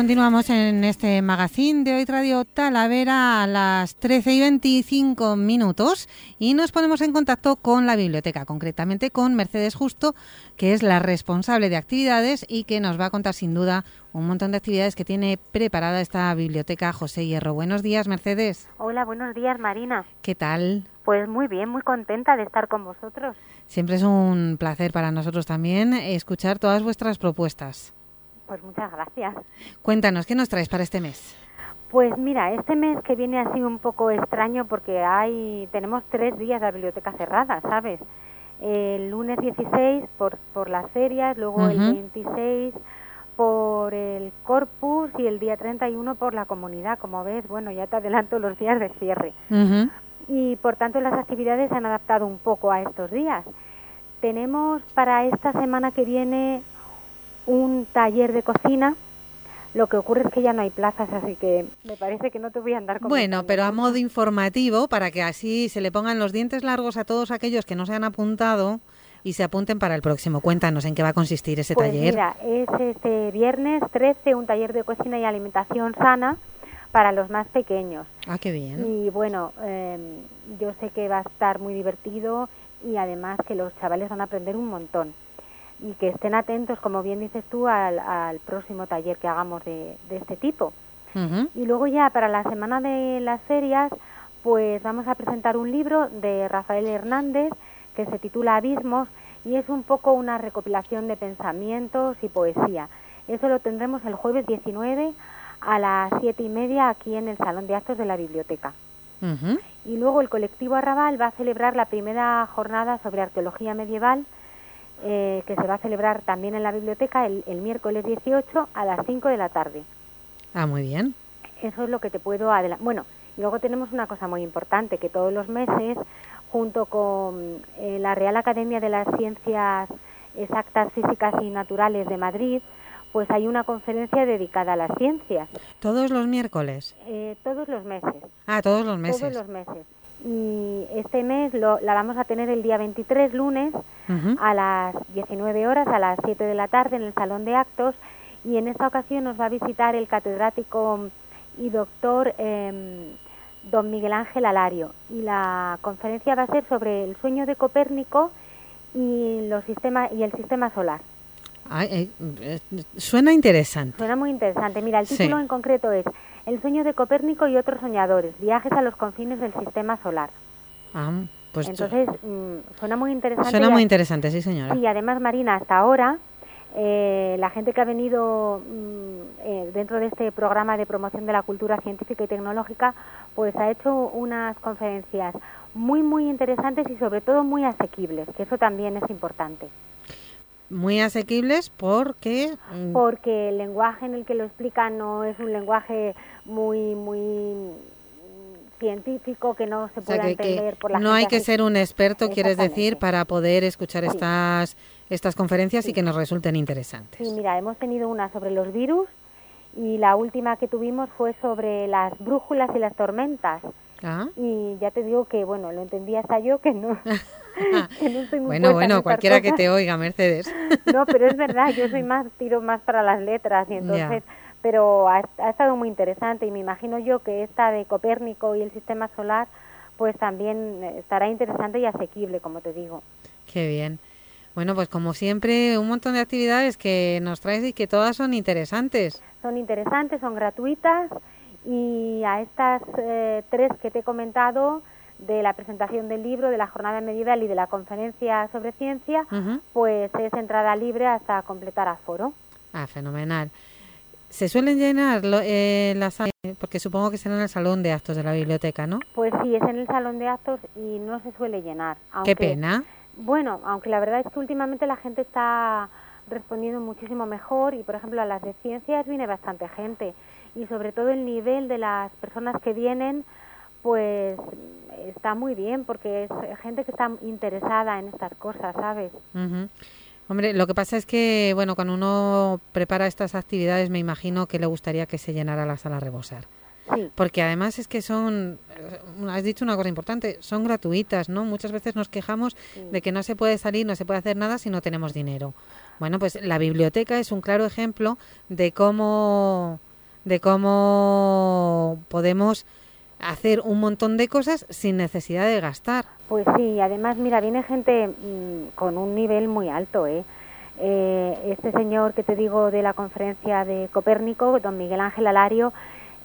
continuamos en este magazine de Hoy Radio Talavera a las 13:25 y nos ponemos en contacto con la biblioteca, concretamente con Mercedes Justo, que es la responsable de actividades y que nos va a contar sin duda un montón de actividades que tiene preparada esta biblioteca José Hierro. Buenos días, Mercedes. Hola, buenos días, Marina. ¿Qué tal? Pues muy bien, muy contenta de estar con vosotros. Siempre es un placer para nosotros también escuchar todas vuestras propuestas. Pues muchas gracias. Cuéntanos, ¿qué nos traes para este mes? Pues mira, este mes que viene ha sido un poco extraño porque tenemos 3 días de la biblioteca cerrada, ¿sabes? El lunes 16 por las ferias, luego el 26 por el Corpus y el día 31 por la comunidad. Como ves, bueno, ya te adelanto los días de cierre. Y por tanto las actividades se han adaptado un poco a estos días. Tenemos para esta semana que viene un taller de cocina. Lo que ocurre es que ya no hay plazas, así que me parece que no te voy a andar comentando. Bueno, pero a modo informativo, para que así se le pongan los dientes largos a todos aquellos que no se han apuntado y se apunten para el próximo. Cuéntanos en qué va a consistir ese taller. Mira, es este viernes 13 un taller de cocina y alimentación sana para los más pequeños. Ah, qué bien. Y bueno, yo sé que va a estar muy divertido y además que los chavales van a aprender un montón. Y que estén atentos, como bien dices tú, al próximo taller que hagamos de este tipo. Y luego ya para la semana de las ferias, pues vamos a presentar un libro de Rafael Hernández que se titula Abismos y es un poco una recopilación de pensamientos y poesía. Eso lo tendremos el jueves 19 a las 7:30 aquí en el Salón de Actos de la Biblioteca. Y luego el colectivo Arrabal va a celebrar la primera jornada sobre arqueología medieval que se va a celebrar también en la biblioteca el miércoles 18 a las 5 de la tarde. Ah, muy bien. Eso es lo que te puedo adelantar. Bueno, y luego tenemos una cosa muy importante, que todos los meses, junto con la Real Academia de las Ciencias Exactas, Físicas y Naturales de Madrid, pues hay una conferencia dedicada a las ciencias. ¿Todos los miércoles? Todos los meses. Ah, todos los meses. Todos los meses. Y este mes la vamos a tener el día 23, lunes, a las 19 horas, a las 7 de la tarde, en el Salón de Actos, y en esta ocasión nos va a visitar el catedrático y doctor don Miguel Ángel Alario, y la conferencia va a ser sobre el sueño de Copérnico y el sistema solar. Suena interesante. Suena muy interesante. Mira, el título en concreto es El sueño de Copérnico y otros soñadores, viajes a los confines del sistema solar. Pues entonces, suena muy interesante. Suena muy interesante, sí, señora. Y además, Marina, hasta ahora, la gente que ha venido dentro de este programa de promoción de la cultura científica y tecnológica, pues ha hecho unas conferencias muy, muy interesantes y sobre todo muy asequibles, que eso también es importante. Muy asequibles porque el lenguaje en el que lo explican no es un lenguaje muy científico que no se pueda entender por la gente. No hay que ser un experto, quieres decir, para poder escuchar estas conferencias y que nos resulten interesantes. Sí, mira, hemos tenido una sobre los virus y la última que tuvimos fue sobre las brújulas y las tormentas. Y ya te digo que, bueno, lo entendí hasta yo, que no... que no estoy muy bueno, cualquiera cosas. Que te oiga, Mercedes. No, pero es verdad, yo tiro más para las letras y entonces, pero ha estado muy interesante y me imagino yo que esta de Copérnico y el sistema solar, pues también estará interesante y asequible, como te digo. Qué bien. Bueno, pues como siempre, un montón de actividades que nos traes y que todas son interesantes. Son interesantes, son gratuitas y a estas 3 que te he comentado, de la presentación del libro, de la jornada medieval y de la conferencia sobre ciencia, pues es entrada libre hasta completar aforo. Fenomenal. ¿Se suelen llenar las salas? Porque supongo que será en el salón de actos de la biblioteca, ¿no? Pues sí, es en el salón de actos y no se suele llenar. Qué pena. Bueno, aunque la verdad es que últimamente la gente está respondiendo muchísimo mejor y, por ejemplo, a las de ciencias viene bastante gente y sobre todo el nivel de las personas que vienen, pues está muy bien porque es gente que está interesada en estas cosas, ¿sabes? Hombre, lo que pasa es que, bueno, cuando uno prepara estas actividades me imagino que le gustaría que se llenara la sala a rebosar. Sí. Porque además es que has dicho una cosa importante, son gratuitas, ¿no? Muchas veces nos quejamos de que no se puede salir, no se puede hacer nada si no tenemos dinero. Bueno, pues la biblioteca es un claro ejemplo de cómo de cómo podemos hacer un montón de cosas sin necesidad de gastar. Pues sí, además, mira, viene gente con un nivel muy alto, este señor que te digo de la conferencia de Copérnico, don Miguel Ángel Alario,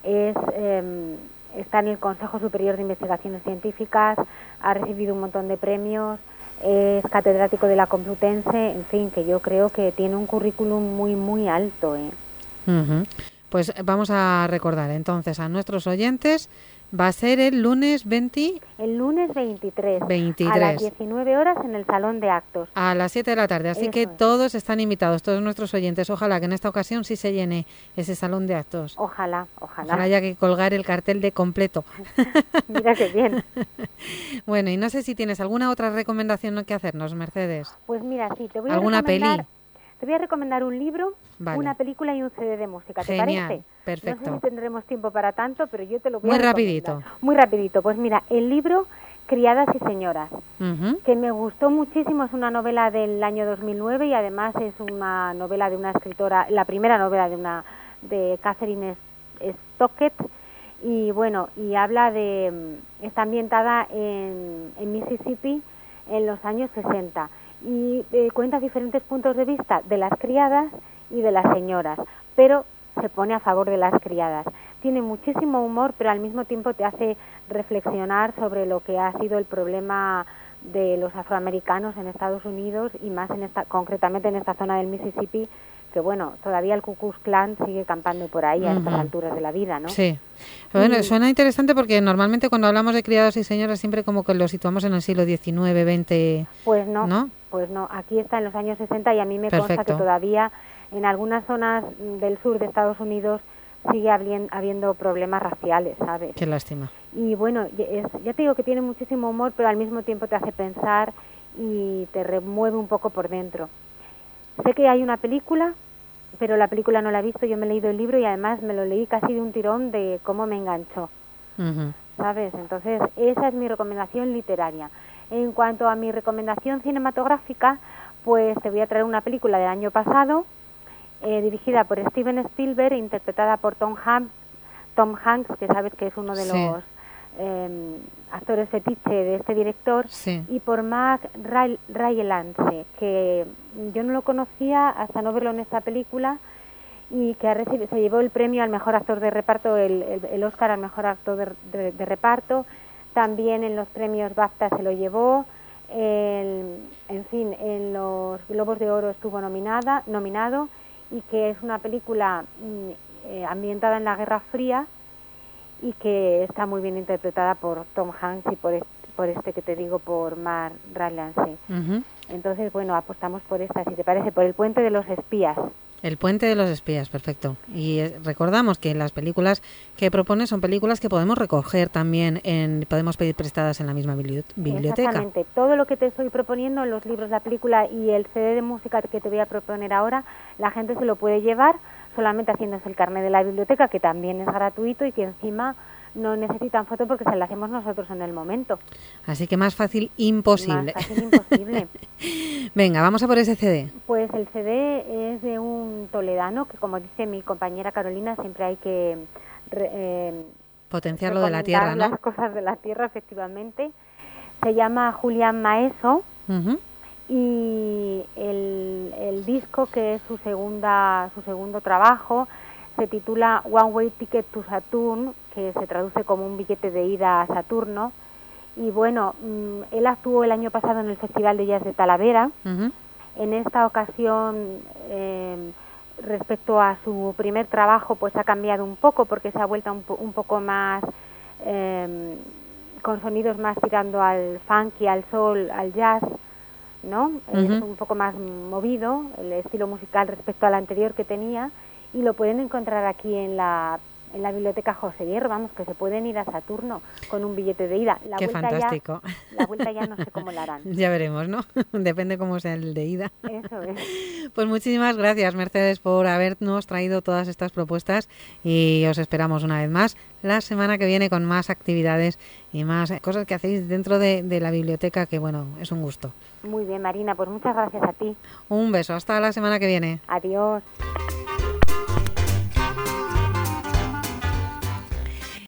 está en el Consejo Superior de Investigaciones Científicas, ha recibido un montón de premios, es catedrático de la Complutense, en fin, que yo creo que tiene un currículum muy, muy alto. Uh-huh. Pues vamos a recordar entonces a nuestros oyentes. Va a ser el lunes 20... El lunes 23. A las 19 horas en el Salón de Actos. A las 7 de la tarde. Así Eso que es. Todos están invitados, todos nuestros oyentes. Ojalá que en esta ocasión sí se llene ese Salón de Actos. Ojalá. Ojalá haya que colgar el cartel de completo. Mira qué bien. Bueno, y no sé si tienes alguna otra recomendación que hacernos, Mercedes. Pues mira, sí, te voy a ¿Alguna recomendar... peli? Te voy a recomendar un libro, vale. Una película y un CD de música. ¿Te Genial, parece? perfecto. No sé si tendremos tiempo para tanto, pero yo te lo voy Muy a rapidito. Muy rapidito. Pues mira, el libro Criadas y Señoras, uh-huh. que me gustó muchísimo, es una novela del año 2009 y además es una novela de una escritora, la primera novela de Catherine Stockett, y bueno, y habla está ambientada en Mississippi en los años 60. Y cuenta diferentes puntos de vista de las criadas y de las señoras, pero se pone a favor de las criadas. Tiene muchísimo humor, pero al mismo tiempo te hace reflexionar sobre lo que ha sido el problema de los afroamericanos en Estados Unidos y más concretamente en esta zona del Mississippi, que bueno, todavía el Ku Klux Klan sigue campando por ahí a estas alturas de la vida, ¿no? Sí. Bueno, suena interesante porque normalmente cuando hablamos de criados y señoras siempre como que lo situamos en el siglo XIX, XX... Pues no, aquí está en los años 60 y a mí me consta que todavía en algunas zonas del sur de Estados Unidos sigue habiendo problemas raciales, ¿sabes? Qué lástima. Y bueno, ya te digo que tiene muchísimo humor, pero al mismo tiempo te hace pensar y te remueve un poco por dentro. Sé que hay una película, pero la película no la he visto, yo me he leído el libro y además me lo leí casi de un tirón de cómo me enganchó, ¿sabes? Entonces, esa es mi recomendación literaria. En cuanto a mi recomendación cinematográfica, pues te voy a traer una película del año pasado, dirigida por Steven Spielberg, interpretada por Tom Hanks, que sabes que es uno de los actores fetiche de este director, y por Mark Rylance, que yo no lo conocía hasta no verlo en esta película, y que se llevó el premio al mejor actor de reparto, el Oscar al mejor actor de reparto. También en los premios BAFTA se lo llevó. En fin, en los Globos de Oro estuvo nominado, y que es una película ambientada en la Guerra Fría y que está muy bien interpretada por Tom Hanks y por este que te digo, por Mark Rylance. Entonces, bueno, apostamos por esta, si te parece, por El Puente de los Espías. El Puente de los Espías, perfecto. Y recordamos que las películas que propone son películas que podemos recoger también, podemos pedir prestadas en la misma biblioteca. Exactamente. Todo lo que te estoy proponiendo en los libros, la película y el CD de música que te voy a proponer ahora, la gente se lo puede llevar solamente haciéndose el carnet de la biblioteca, que también es gratuito y que encima no necesitan foto porque se la hacemos nosotros en el momento. Así que más fácil imposible. Más fácil imposible. Venga, vamos a por ese CD. Pues el CD es de un toledano que, como dice mi compañera Carolina, siempre hay que potenciar lo de la tierra, ¿no? Las cosas de la tierra, efectivamente. Se llama Julián Maeso. Y el disco, que es su segundo trabajo, se titula One Way Ticket to Saturn, que se traduce como un billete de ida a Saturno. Y bueno, él actuó el año pasado en el Festival de Jazz de Talavera. En esta ocasión, respecto a su primer trabajo, pues ha cambiado un poco porque se ha vuelto un poco más con sonidos más tirando al funky, al soul, al jazz, ¿no? Es un poco más movido el estilo musical respecto al anterior que tenía, y lo pueden encontrar aquí en la biblioteca José Hierro, vamos, que se pueden ir a Saturno con un billete de ida. Qué fantástico. La vuelta ya no sé cómo la harán. Ya veremos, ¿no? Depende cómo sea el de ida. Eso es. Pues muchísimas gracias, Mercedes, por habernos traído todas estas propuestas, y os esperamos una vez más la semana que viene con más actividades y más cosas que hacéis dentro de la biblioteca, que bueno, es un gusto. Muy bien, Marina, pues muchas gracias a ti. Un beso, hasta la semana que viene. Adiós.